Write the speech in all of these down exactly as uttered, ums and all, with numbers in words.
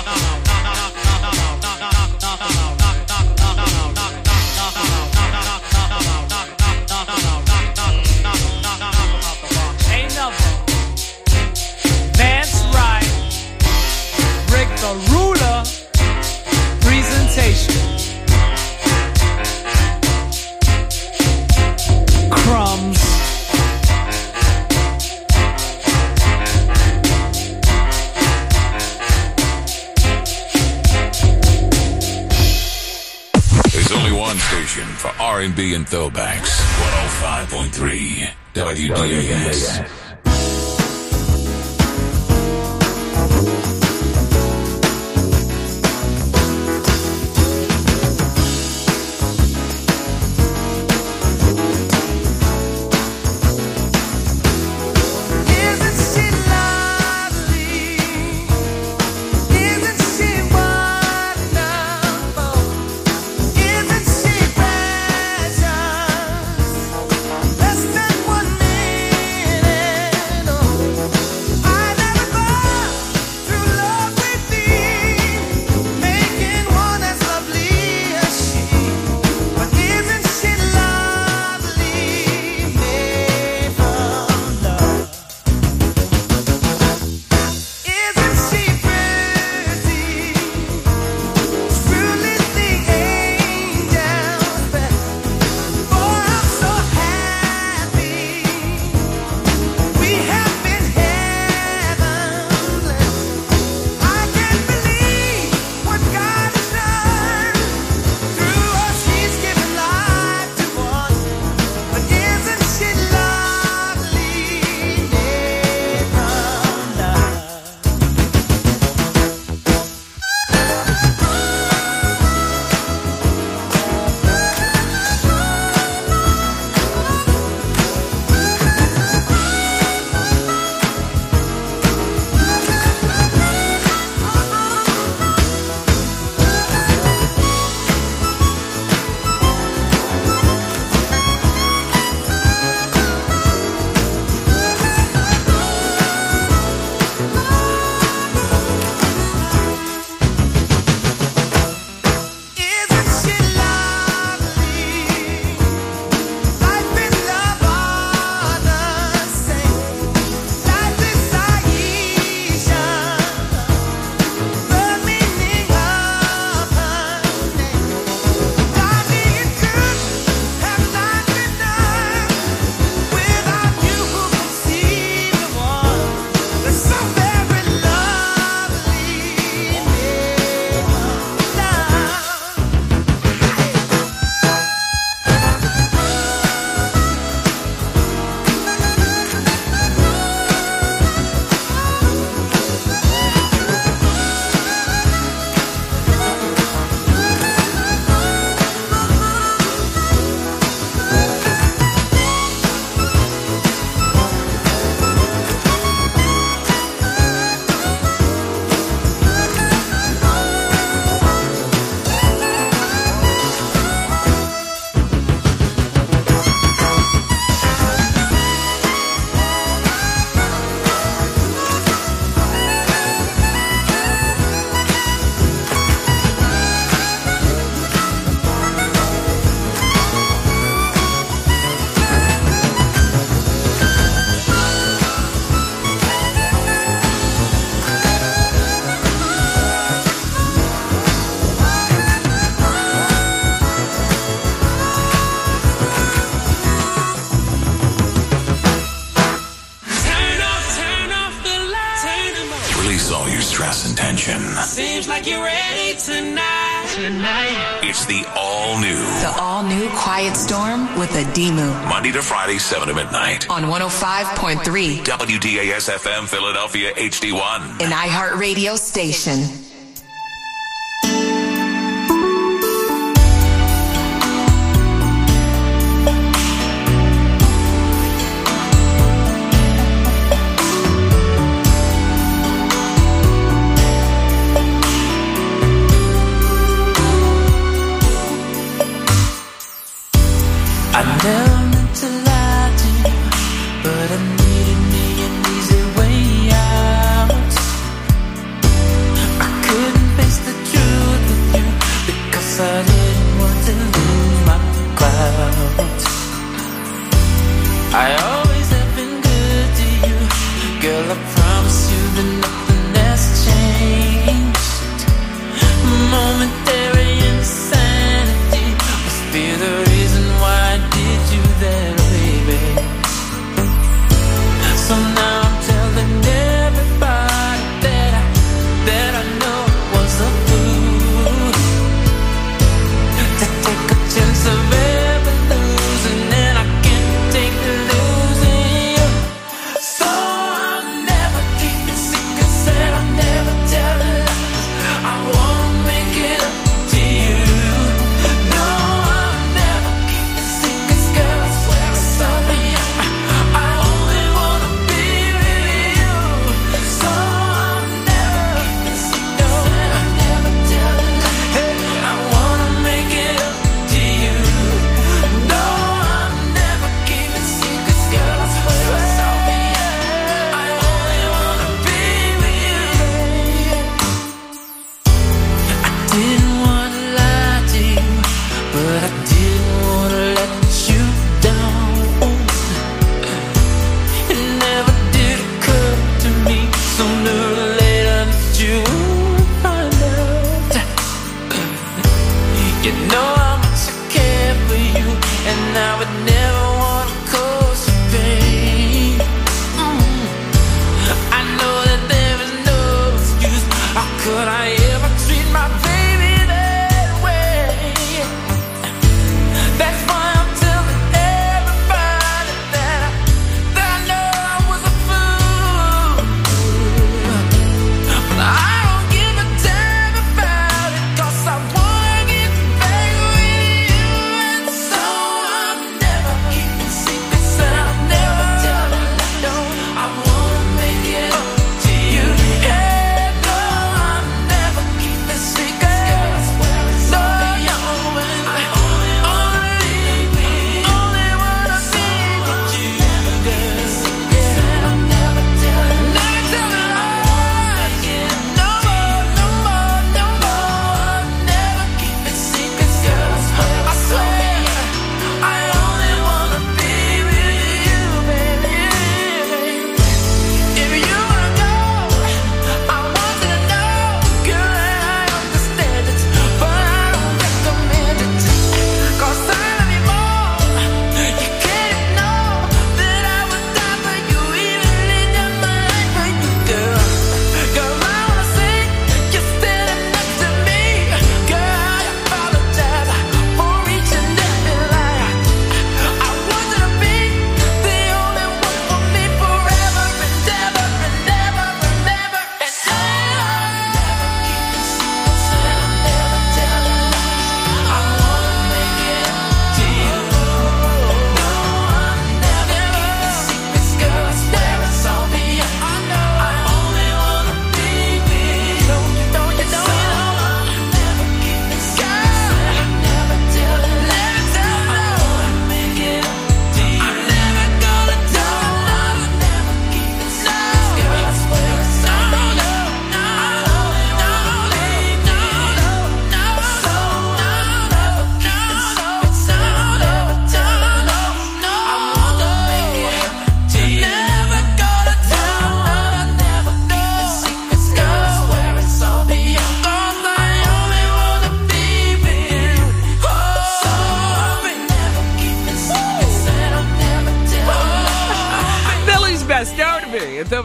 Ain't nothing. Vance Wright, Rick the Ruler, presentation. Crumbs. There's only one station for R and B and throwbacks. one oh five point three W D A S. Less than one minute. Release all your stress and tension. Seems like you're ready tonight. Tonight. It's the all-new. The all-new Quiet Storm with Adimu. Monday to Friday, seven to midnight. On one oh five point three. W D A S F M, Philadelphia, H D one. An iHeartRadio station. I never meant to lie to you, but I needed me an easy way out. I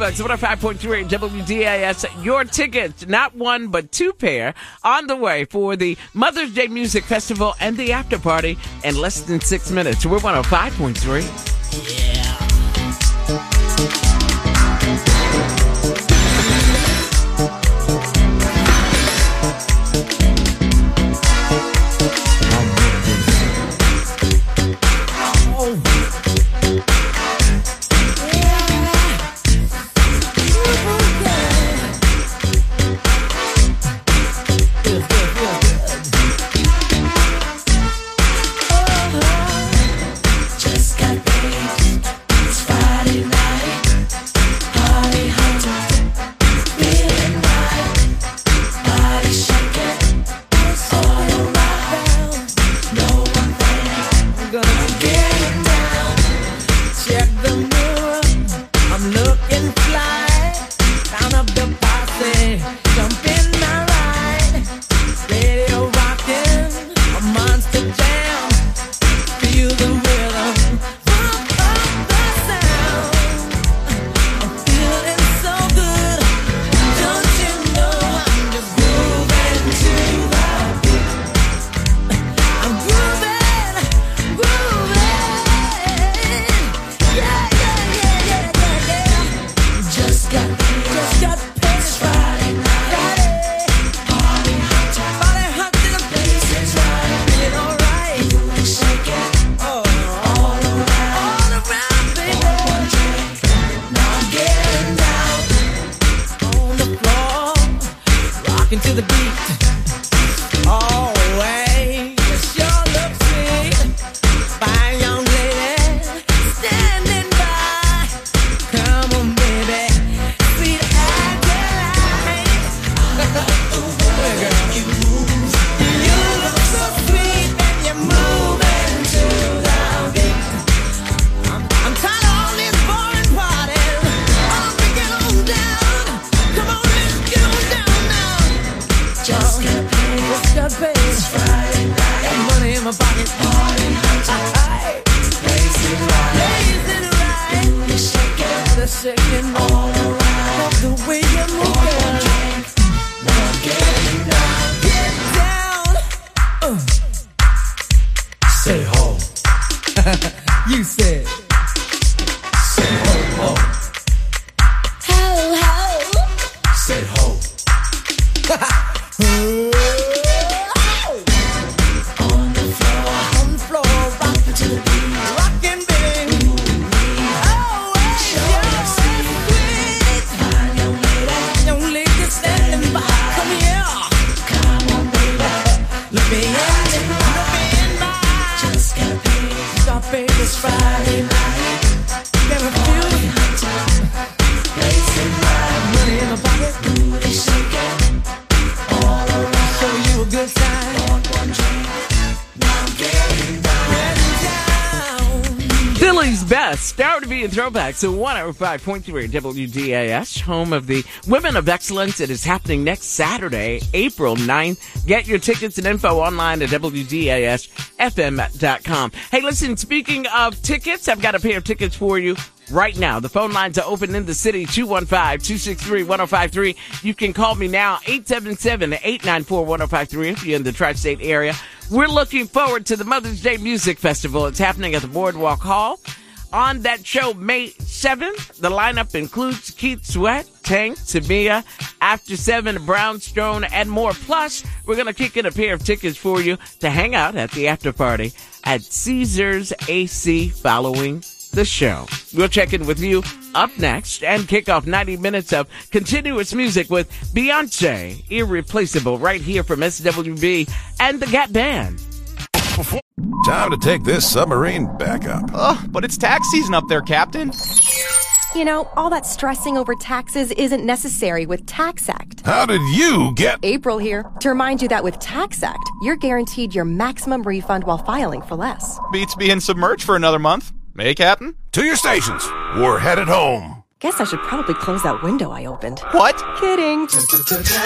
Throwbacks, one oh five point three W D A S. Your tickets, not one, but two pair, on the way for the Mother's Day Music Festival and the after party in less than six minutes. We're one oh five point three. Yeah. Throwback, so one oh five point three W D A S, home of the Women of Excellence. It is happening next Saturday, April ninth. Get your tickets and info online at W D A S F M dot com. Hey, listen, speaking of tickets, I've got a pair of tickets for you right now. The phone lines are open in the city, two one five, two six three, one oh five three. You can call me now, eight seven seven, eight nine four, one oh five three if you're in the tri-state area. We're looking forward to the Mother's Day Music Festival. It's happening at the Boardwalk Hall. On that show, May seventh, the lineup includes Keith Sweat, Tank, Tamia, After Seven, Brownstone, and more. Plus, we're going to kick in a pair of tickets for you to hang out at the after party at Caesars A C following the show. We'll check in with you up next and kick off ninety minutes of continuous music with Beyonce, Irreplaceable, right here from S W B and the Gap Band. Time to take this submarine back up. Ugh, but it's tax season up there, Captain. You know, all that stressing over taxes isn't necessary with TaxAct. How did you get... April here to remind you that with TaxAct, you're guaranteed your maximum refund while filing for less. Beats being submerged for another month. Hey, Captain? To your stations. We're headed home. Guess I should probably close that window I opened. What? Kidding.